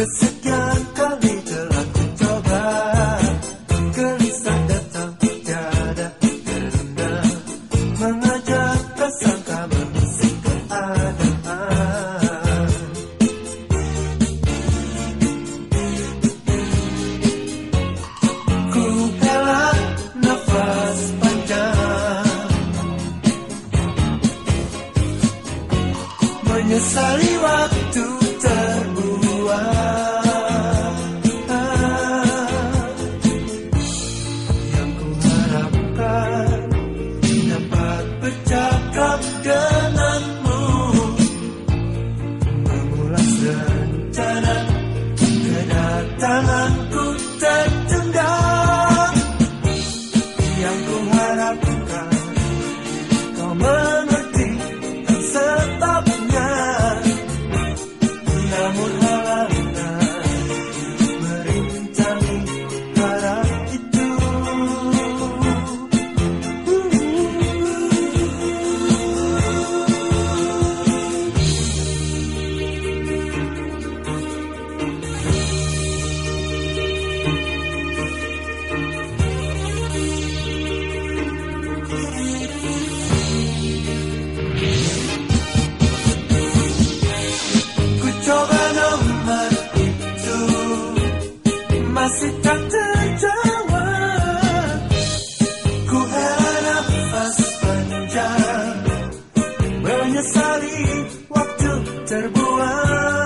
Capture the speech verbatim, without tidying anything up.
Kesekian kali telah ku coba, gelisah datang tiada terunda, mengajak prasangka mengisi keadaan. Ku hela nafas panjang, menyesali waktu terbuang. Yang ku harapkan dapat bercakap denganmu, mengulas rencana kedatanganku tertunda. Yang ku harapkan kau mengerti dan sebabnya, namun halangan merintangi harap itu. Ku coba nomor itu, masih tak terjawab. Ku hela nafas panjang, menyesali waktu terbuang.